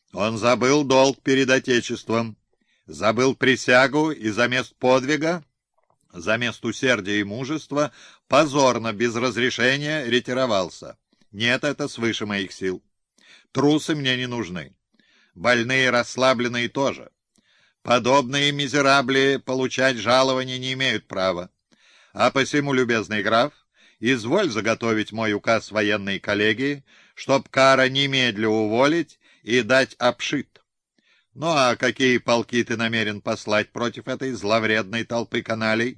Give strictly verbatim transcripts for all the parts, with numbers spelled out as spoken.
Он забыл долг перед Отечеством, забыл присягу и замест подвига, замест усердия и мужества, позорно, без разрешения, ретировался. Нет, это свыше моих сил. Трусы мне не нужны. Больные, расслабленные тоже. Подобные мизерабли получать жалования не имеют права. А посему, любезный граф, изволь заготовить мой указ военной коллегии, чтоб Кара немедля уволить и дать обшит. Ну а какие полки ты намерен послать против этой зловредной толпы каналей?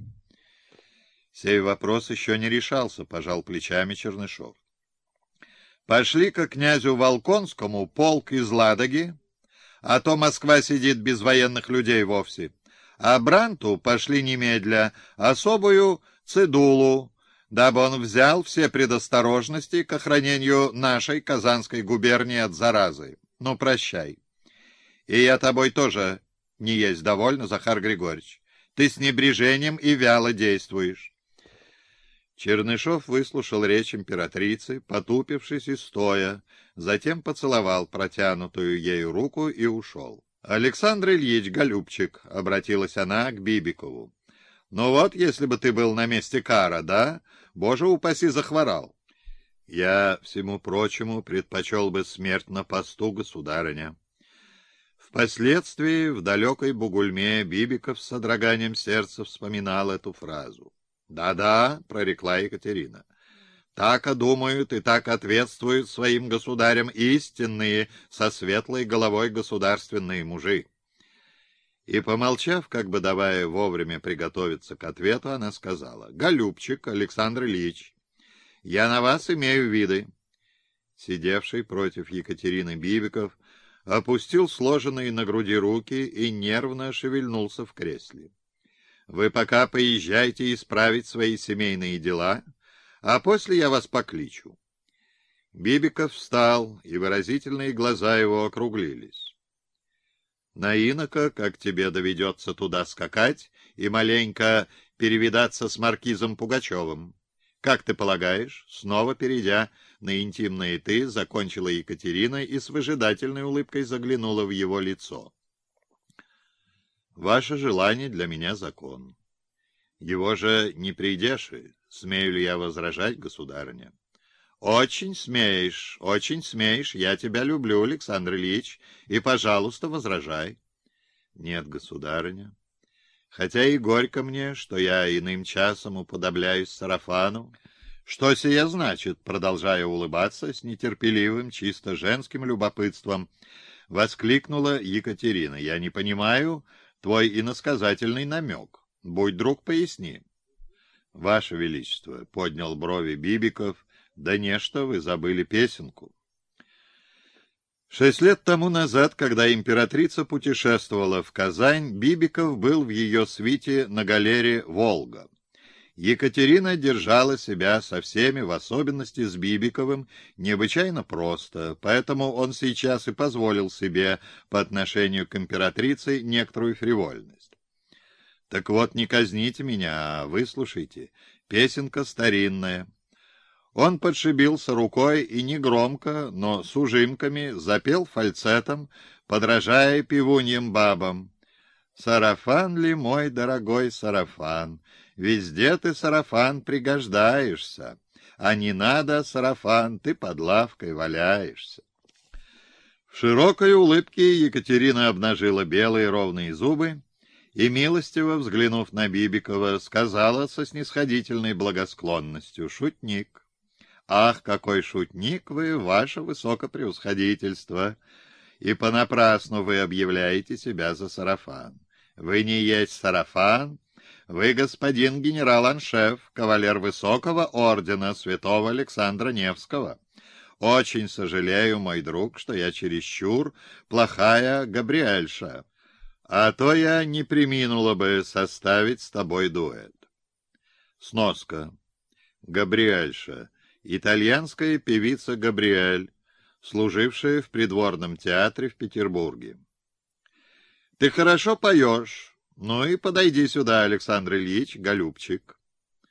Сей вопрос еще не решался, пожал плечами Чернышов. Пошли ко князю Волконскому полк из Ладоги, а то Москва сидит без военных людей вовсе. А Бранту пошли немедля особую цедулу, дабы он взял все предосторожности к охранению нашей Казанской губернии от заразы. Ну, прощай. И я тобой тоже не есть довольна, Захар Григорьевич. Ты с небрежением и вяло действуешь. Чернышов выслушал речь императрицы, потупившись и стоя, затем поцеловал протянутую ею руку и ушел. — Александр Ильич, голубчик, — обратилась она к Бибикову, — ну вот, если бы ты был на месте Кара, да, боже упаси, захворал. Я, всему прочему, предпочел бы смерть на посту, государыня. Впоследствии в далекой Бугульме Бибиков с содроганием сердца вспоминал эту фразу. «Да-да», — прорекла Екатерина, — «так думают и так ответствуют своим государям истинные, со светлой головой государственные мужи». И, помолчав, как бы давая вовремя приготовиться к ответу, она сказала: «Голубчик, Александр Ильич, я на вас имею виды». Сидевший против Екатерины Бибиков опустил сложенные на груди руки и нервно шевельнулся в кресле. «Вы пока поезжайте исправить свои семейные дела, а после я вас покличу». Бибиков встал, и выразительные глаза его округлились. «На инока, как тебе доведется туда скакать и маленько перевидаться с маркизом Пугачевым. Как ты полагаешь?» Снова перейдя на интимное «ты», закончила Екатерина и с выжидательной улыбкой заглянула в его лицо. «Ваше желание для меня закон. Его же не придешь, и смею ли я возражать, государыня?» «Очень смеешь, очень смеешь. Я тебя люблю, Александр Ильич, и, пожалуйста, возражай». «Нет, государыня. Хотя и горько мне, что я иным часом уподобляюсь сарафану». «Что сие значит?» — продолжая улыбаться с нетерпеливым, чисто женским любопытством, воскликнула Екатерина. «Я не понимаю твой иносказательный намек. Будь друг, поясни». «Ваше Величество», — поднял брови Бибиков, — «да нечто вы забыли песенку». Шесть лет тому назад, когда императрица путешествовала в Казань, Бибиков был в ее свите на галере «Волга». Екатерина держала себя со всеми, в особенности с Бибиковым, необычайно просто, поэтому он сейчас и позволил себе по отношению к императрице некоторую фривольность. «Так вот, не казните меня, а выслушайте. Песенка старинная». Он подшибился рукой и негромко, но с ужимками запел фальцетом, подражая пивуньим бабам. «Сарафан ли мой дорогой сарафан? Везде ты, сарафан, пригождаешься, а не надо, сарафан, ты под лавкой валяешься». В широкой улыбке Екатерина обнажила белые ровные зубы и, милостиво взглянув на Бибикова, сказала со снисходительной благосклонностью: «Шутник». «Ах, какой шутник вы, ваше высокопревосходительство! И понапрасну вы объявляете себя за сарафан. Вы не есть сарафан, вы господин генерал-аншеф, кавалер высокого ордена святого Александра Невского. Очень сожалею, мой друг, что я чересчур плохая Габриэльша, а то я не преминула бы составить с тобой дуэт». Сноска. Габриэльша. Итальянская певица Габриэль, служившая в придворном театре в Петербурге. «Ты хорошо поешь. Ну и подойди сюда, Александр Ильич, голубчик».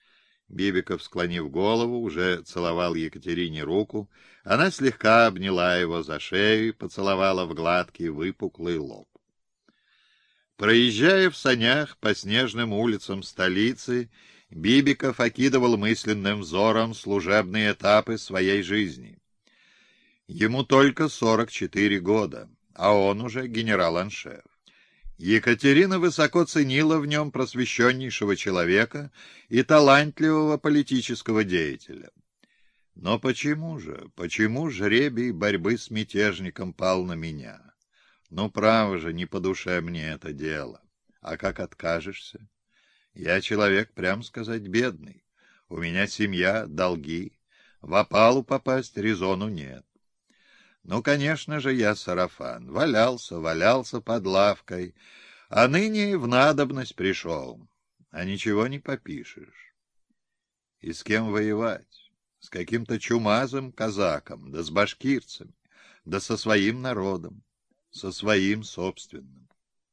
Бибиков, склонив голову, уже целовал Екатерине руку. Она слегка обняла его за шею и поцеловала в гладкий выпуклый лоб. Проезжая в санях по снежным улицам столицы, Бибиков окидывал мысленным взором служебные этапы своей жизни. Ему только сорок четыре года, а он уже генерал-аншеф. Екатерина высоко ценила в нем просвещеннейшего человека и талантливого политического деятеля. Но почему же, почему жребий борьбы с мятежником пал на меня? Ну, право же, не по душе мне это дело. А как откажешься? Я человек, прям сказать, бедный. У меня семья, долги. В опалу попасть резону нет. Ну, конечно же, я сарафан. Валялся, валялся под лавкой, а ныне в надобность пришел. А ничего не попишешь. И с кем воевать? С каким-то чумазым казаком, да с башкирцами, да со своим народом, со своим собственным.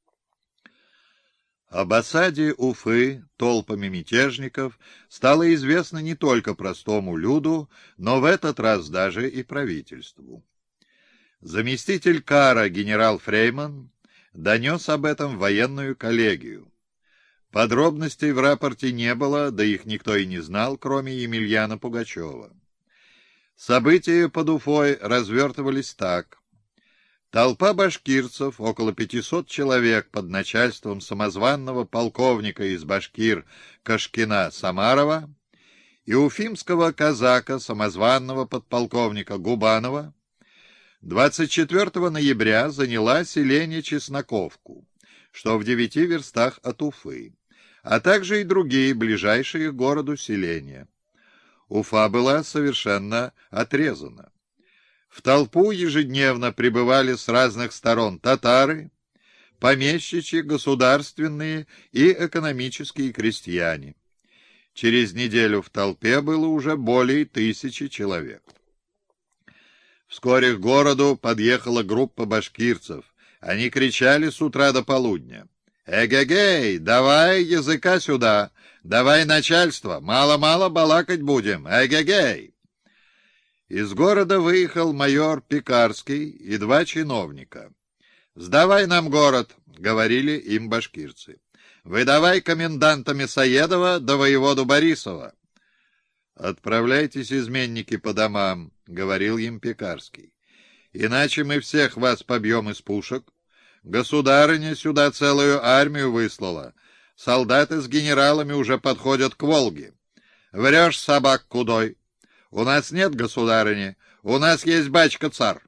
Об осаде Уфы толпами мятежников стало известно не только простому люду, но в этот раз даже и правительству. Заместитель Карра генерал Фрейман донес об этом в военную коллегию. Подробностей в рапорте не было, да их никто и не знал, кроме Емельяна Пугачева. События под Уфой развертывались так. Толпа башкирцев, около пятисот человек под начальством самозванного полковника из башкир Кашкина Самарова и уфимского казака, самозванного подполковника Губанова, двадцать четвёртого ноября заняла селение Чесноковку, что в девяти верстах от Уфы, а также и другие ближайшие к городу селения. Уфа была совершенно отрезана. В толпу ежедневно прибывали с разных сторон татары, помещичьи, государственные и экономические крестьяне. Через неделю в толпе было уже более тысячи человек. Вскоре к городу подъехала группа башкирцев. Они кричали с утра до полудня: «Эгегей, давай языка сюда! Давай начальство! Мало-мало балакать будем! Эгегей!» Из города выехал майор Пекарский и два чиновника. «Сдавай нам город», — говорили им башкирцы. «Выдавай коменданта Мясоедова да воеводу Борисова». «Отправляйтесь, изменники, по домам», — говорил им Пекарский. «Иначе мы всех вас побьем из пушек. Государыня сюда целую армию выслала. Солдаты с генералами уже подходят к Волге. Врешь, собак кудой. У нас нет государыни, у нас есть бачка-цар».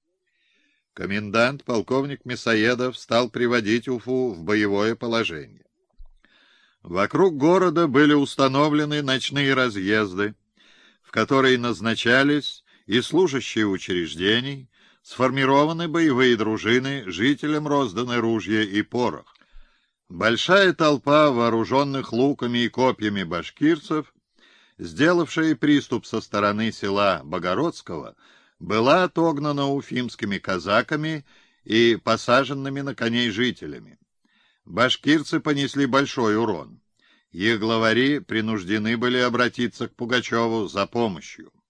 Комендант, полковник Мясоедов, стал приводить Уфу в боевое положение. Вокруг города были установлены ночные разъезды, в которые назначались и служащие учреждений, сформированы боевые дружины, жителям розданы ружья и порох. Большая толпа вооруженных луками и копьями башкирцев, сделавшая приступ со стороны села Богородского, была отогнана уфимскими казаками и посаженными на коней жителями. Башкирцы понесли большой урон. Их главари принуждены были обратиться к Пугачеву за помощью.